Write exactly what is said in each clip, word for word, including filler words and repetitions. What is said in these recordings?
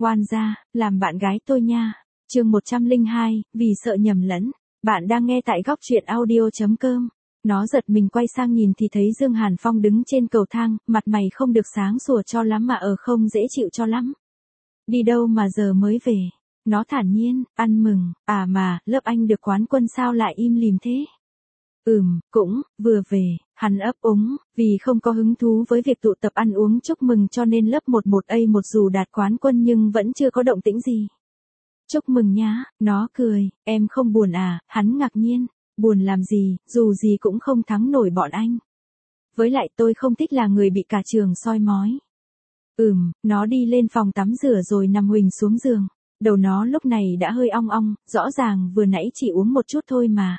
Oan gia, làm bạn gái tôi nha. Chương một trăm lẻ hai, vì sợ nhầm lẫn. Bạn đang nghe tại góc truyện audio chấm com. Nó giật mình quay sang nhìn thì thấy Dương Hàn Phong đứng trên cầu thang, mặt mày không được sáng sủa cho lắm mà ở không dễ chịu cho lắm. Đi đâu mà giờ mới về? Nó thản nhiên, ăn mừng, à mà, lớp anh được quán quân sao lại im lìm thế? Ừm, cũng, vừa về, hắn ấp úng, vì không có hứng thú với việc tụ tập ăn uống chúc mừng cho nên lớp mười một A một dù đạt quán quân nhưng vẫn chưa có động tĩnh gì. Chúc mừng nhá, nó cười, em không buồn à, hắn ngạc nhiên, buồn làm gì, dù gì cũng không thắng nổi bọn anh. Với lại tôi không thích là người bị cả trường soi mói. Ừm, nó đi lên phòng tắm rửa rồi nằm huỳnh xuống giường, đầu nó lúc này đã hơi ong ong, rõ ràng vừa nãy chỉ uống một chút thôi mà.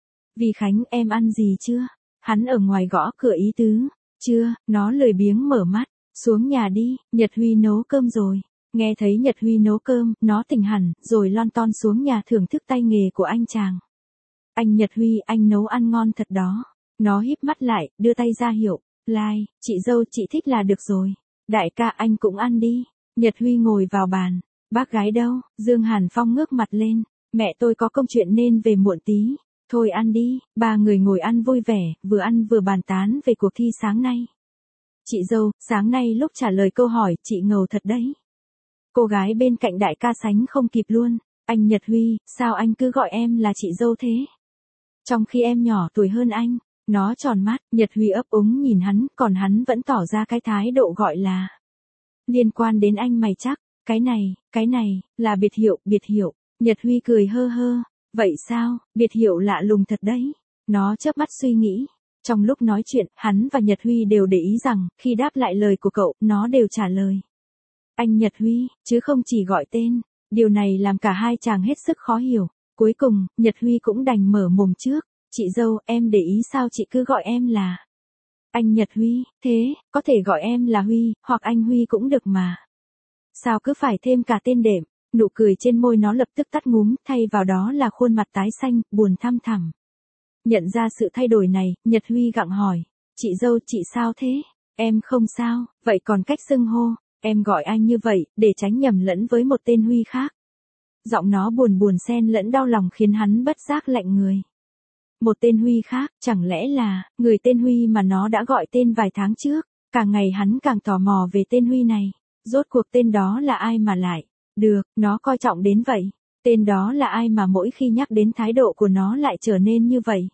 Vì Khánh, em ăn gì chưa? Hắn ở ngoài gõ cửa ý tứ. Chưa, nó lười biếng mở mắt. Xuống nhà đi, Nhật Huy nấu cơm rồi. Nghe thấy Nhật Huy nấu cơm, nó tỉnh hẳn, rồi lon ton xuống nhà thưởng thức tay nghề của anh chàng. Anh Nhật Huy, anh nấu ăn ngon thật đó. Nó híp mắt lại, đưa tay ra hiệu. Lai, chị dâu chị thích là được rồi. Đại ca anh cũng ăn đi. Nhật Huy ngồi vào bàn. Bác gái đâu? Dương Hàn Phong ngước mặt lên. Mẹ tôi có công chuyện nên về muộn tí. Thôi ăn đi, ba người ngồi ăn vui vẻ, vừa ăn vừa bàn tán về cuộc thi sáng nay. Chị dâu, sáng nay lúc trả lời câu hỏi, chị ngầu thật đấy. Cô gái bên cạnh đại ca sánh không kịp luôn. Anh Nhật Huy, sao anh cứ gọi em là chị dâu thế? Trong khi em nhỏ tuổi hơn anh, nó tròn mắt, Nhật Huy ấp úng nhìn hắn, còn hắn vẫn tỏ ra cái thái độ gọi là. Liên quan đến anh mày chắc, cái này, cái này, là biệt hiệu, biệt hiệu. Nhật Huy cười hơ hơ. Vậy sao, biệt hiệu lạ lùng thật đấy. Nó chớp mắt suy nghĩ. Trong lúc nói chuyện, hắn và Nhật Huy đều để ý rằng, khi đáp lại lời của cậu, nó đều trả lời. Anh Nhật Huy, chứ không chỉ gọi tên. Điều này làm cả hai chàng hết sức khó hiểu. Cuối cùng, Nhật Huy cũng đành mở mồm trước. Chị dâu, em để ý sao chị cứ gọi em là. Anh Nhật Huy, thế, có thể gọi em là Huy, hoặc anh Huy cũng được mà. Sao cứ phải thêm cả tên đệm. Nụ cười trên môi nó lập tức tắt ngúm, thay vào đó là khuôn mặt tái xanh, buồn thăm thẳm. Nhận ra sự thay đổi này, Nhật Huy gặng hỏi. Chị dâu, chị sao thế? Em không sao, vậy còn cách xưng hô, em gọi anh như vậy, để tránh nhầm lẫn với một tên Huy khác. Giọng nó buồn buồn xen lẫn đau lòng khiến hắn bất giác lạnh người. Một tên Huy khác, chẳng lẽ là, người tên Huy mà nó đã gọi tên vài tháng trước, càng ngày hắn càng tò mò về tên Huy này. Rốt cuộc tên đó là ai mà lại. Được, nó coi trọng đến vậy. Tên đó là ai mà mỗi khi nhắc đến thái độ của nó lại trở nên như vậy.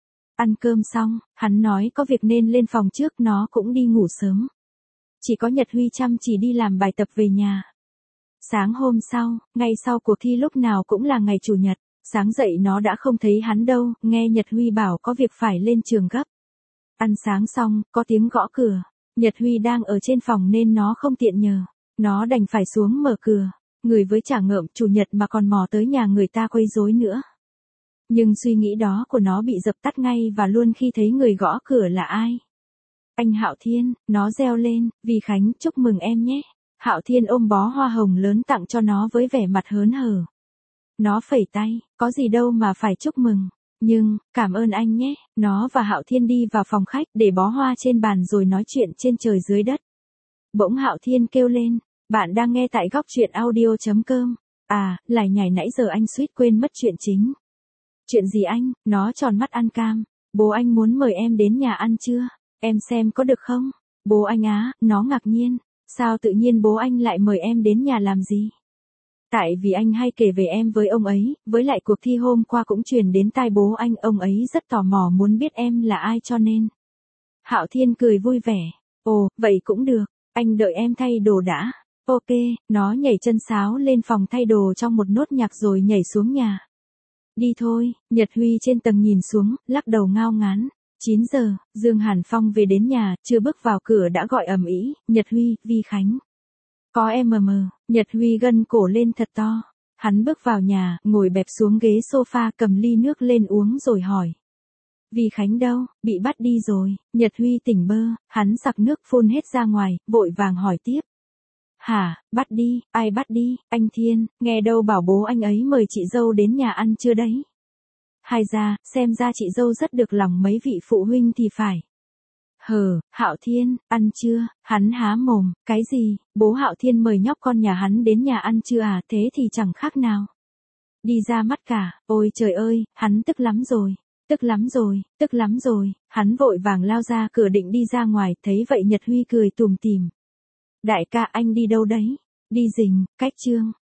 Ăn cơm xong, hắn nói có việc nên lên phòng trước, nó cũng đi ngủ sớm. Chỉ có Nhật Huy chăm chỉ đi làm bài tập về nhà. Sáng hôm sau, ngay sau cuộc thi lúc nào cũng là ngày chủ nhật, sáng dậy nó đã không thấy hắn đâu, nghe Nhật Huy bảo có việc phải lên trường gấp. Ăn sáng xong, có tiếng gõ cửa. Nhật Huy đang ở trên phòng nên nó không tiện nhờ. Nó đành phải xuống mở cửa. Người với chả ngợm, chủ nhật mà còn mò tới nhà người ta quấy rối nữa. Nhưng suy nghĩ đó của nó bị dập tắt ngay và luôn khi thấy người gõ cửa là ai. Anh Hạo Thiên, nó reo lên, Vì Khánh, chúc mừng em nhé. Hạo Thiên ôm bó hoa hồng lớn tặng cho nó với vẻ mặt hớn hở. Nó phẩy tay, có gì đâu mà phải chúc mừng. Nhưng, cảm ơn anh nhé. Nó và Hạo Thiên đi vào phòng khách để bó hoa trên bàn rồi nói chuyện trên trời dưới đất. Bỗng Hạo Thiên kêu lên. Bạn đang nghe tại góc truyện audio chấm com. À, lải nhải nãy giờ anh suýt quên mất chuyện chính. Chuyện gì anh? Nó tròn mắt ăn cam. Bố anh muốn mời em đến nhà ăn chưa? Em xem có được không? Bố anh á, nó ngạc nhiên. Sao tự nhiên bố anh lại mời em đến nhà làm gì? Tại vì anh hay kể về em với ông ấy, với lại cuộc thi hôm qua cũng truyền đến tai bố anh, ông ấy rất tò mò muốn biết em là ai cho nên. Hạo Thiên cười vui vẻ. Ồ, vậy cũng được, anh đợi em thay đồ đã. Ok, nó nhảy chân sáo lên phòng thay đồ trong một nốt nhạc rồi nhảy xuống nhà. Đi thôi, Nhật Huy trên tầng nhìn xuống, lắc đầu ngao ngán. chín giờ, Dương Hàn Phong về đến nhà, chưa bước vào cửa đã gọi ầm ĩ, Nhật Huy, Vi Khánh. Có em mờ mờ, Nhật Huy gân cổ lên thật to. Hắn bước vào nhà, ngồi bẹp xuống ghế sofa cầm ly nước lên uống rồi hỏi. Vi Khánh đâu, bị bắt đi rồi, Nhật Huy tỉnh bơ, hắn sặc nước phun hết ra ngoài, vội vàng hỏi tiếp. Hả, bắt đi, ai bắt đi, anh Thiên, nghe đâu bảo bố anh ấy mời chị dâu đến nhà ăn chưa đấy. Hay ra, xem ra chị dâu rất được lòng mấy vị phụ huynh thì phải. Hờ, Hạo Thiên, ăn chưa? Hắn há mồm, cái gì? Bố Hạo Thiên mời nhóc con nhà hắn đến nhà ăn chưa à? Thế thì chẳng khác nào đi ra mắt cả. Ôi trời ơi, hắn tức lắm rồi. Tức lắm rồi, tức lắm rồi. Hắn vội vàng lao ra cửa định đi ra ngoài, thấy vậy Nhật Huy cười tủm tỉm. Đại ca anh đi đâu đấy? Đi rình, cách Trương.